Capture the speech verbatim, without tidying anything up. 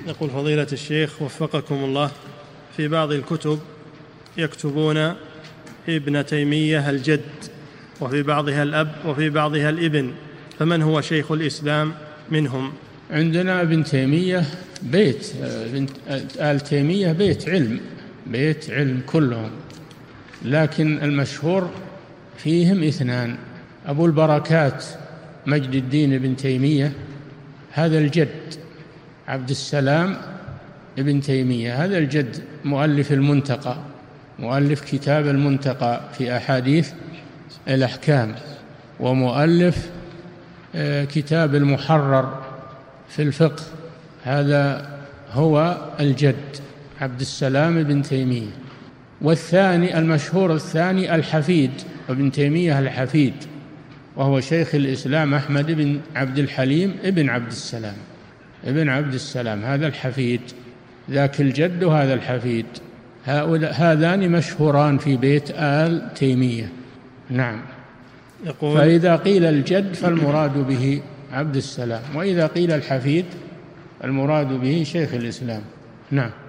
يقول فضيلة الشيخ وفقكم الله، في بعض الكتب يكتبون ابن تيمية الجد، وفي بعضها الأب وفي بعضها الابن، فمن هو شيخ الإسلام منهم؟ عندنا ابن تيمية بيت، آل تيمية بيت علم، بيت علم كلهم، لكن المشهور فيهم اثنان: أبو البركات مجد الدين ابن تيمية، هذا الجد، عبد السلام ابن تيمية، هذا الجد، مؤلف المنتقى، مؤلف كتاب المنتقى في أحاديث الأحكام، ومؤلف كتاب المحرر في الفقه، هذا هو الجد عبد السلام ابن تيمية. والثاني المشهور الثاني الحفيد ابن تيمية الحفيد، وهو شيخ الإسلام أحمد بن عبد الحليم ابن عبد السلام ابن عبد السلام، هذا الحفيد، ذاك الجد وهذا الحفيد، هؤلاء هذان مشهوران في بيت آل تيمية. نعم. يقول فإذا قيل الجد فالمراد به عبد السلام، وإذا قيل الحفيد المراد به شيخ الإسلام. نعم.